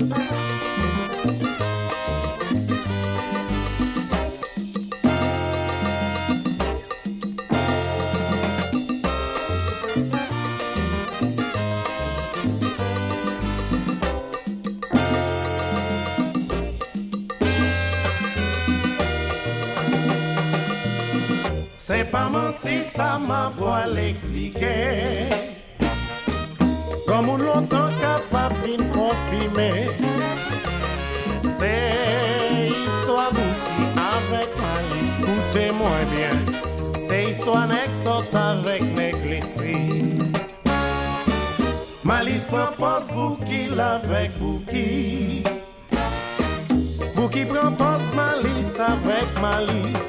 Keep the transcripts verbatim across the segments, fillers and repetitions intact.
C'est pas menti, ça m'a voix l'expliquer. Comme on longtemps capable de confirmer. C'est histoire bouki avec malice, écoutez-moi bien. C'est histoire nèg sort avec néglisserie. Malice propose bouki avec bouki. Bouki propose malice avec malice.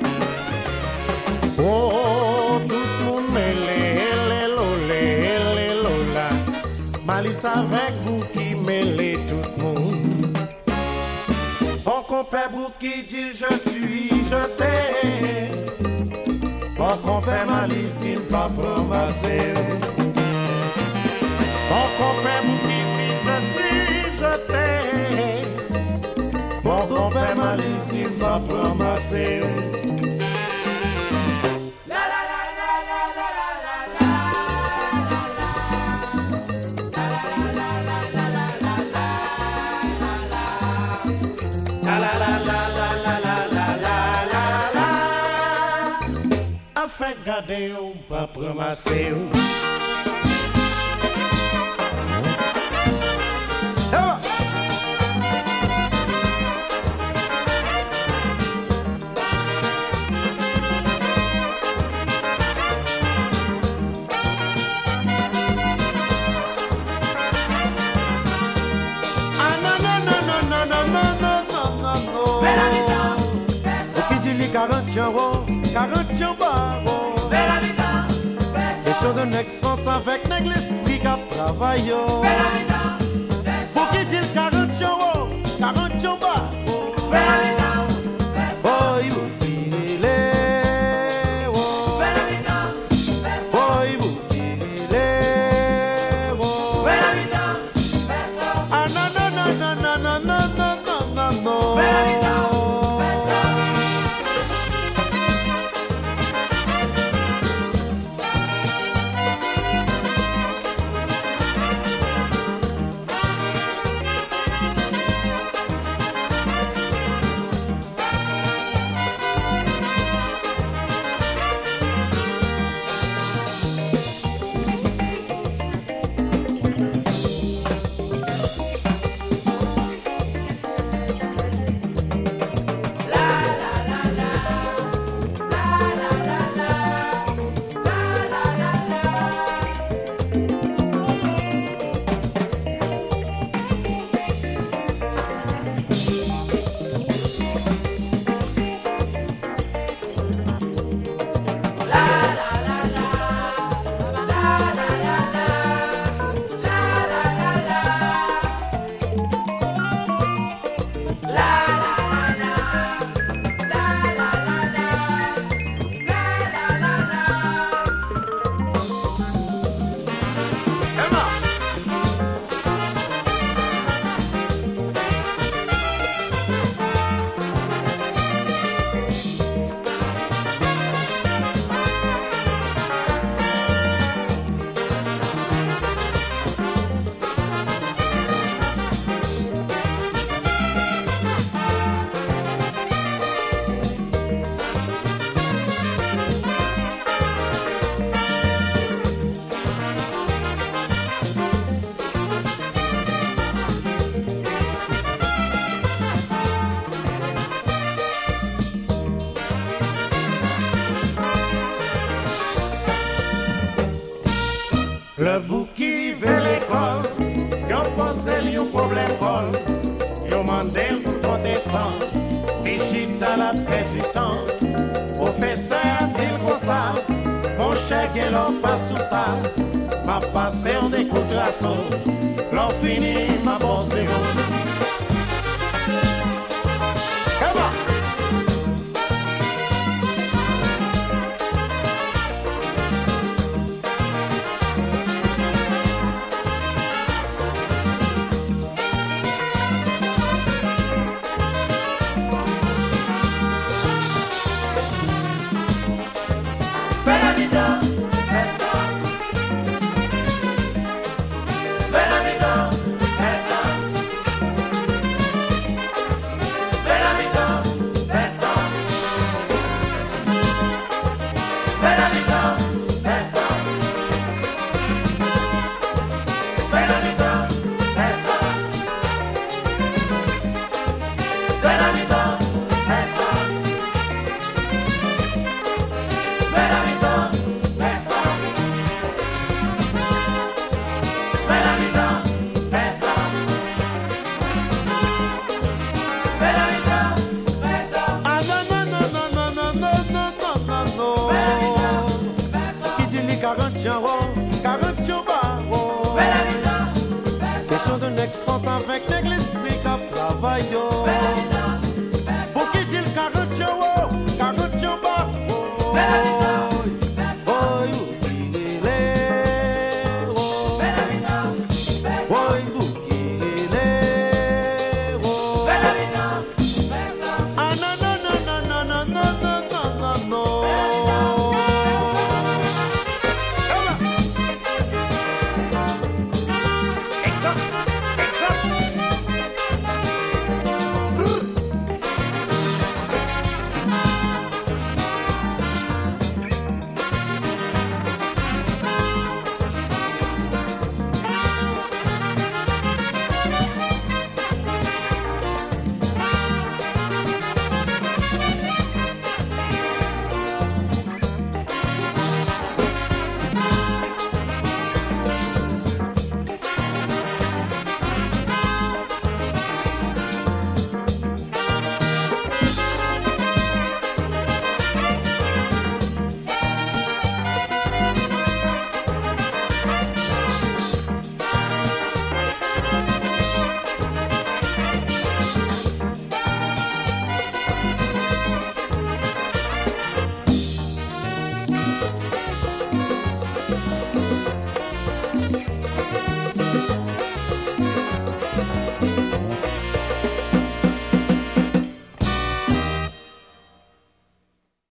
Oh, tout le monde mêlé, les lolé, les lola. Malice avec vous qui mêlez tout le monde. Mon compère Bouki dit je suis jeté. Mon compère Malice il pas promassé. Mon compère Bouki dit je suis jeté. Mon compère Malice il pas promassé. Fait garder ou pas promasser ou. Ah non non non non non non non non non non. Qui dit les quarante euros, quarante euros. Les choses de nèg sont avec nèg l'esprit qui travaille. Pour qui dit quarante euros, quarante euros. Boy, vous virez. Boy, vous virez. Ah non, non, non, non, non, non, non, non, non, non, non. Le bouki vers l'école, yon posé yon problème vol, yon mandel pour ton descendre, bichita la paix du temps, professeur dit comme ça, mon chèque et l'on passe sous ça, ma passé on découte la sauce, l'on finit ma bon zéro. nek sont avec nèg l'esprit qui travaille. Pour qui dit quarante jours, quarante jours bas.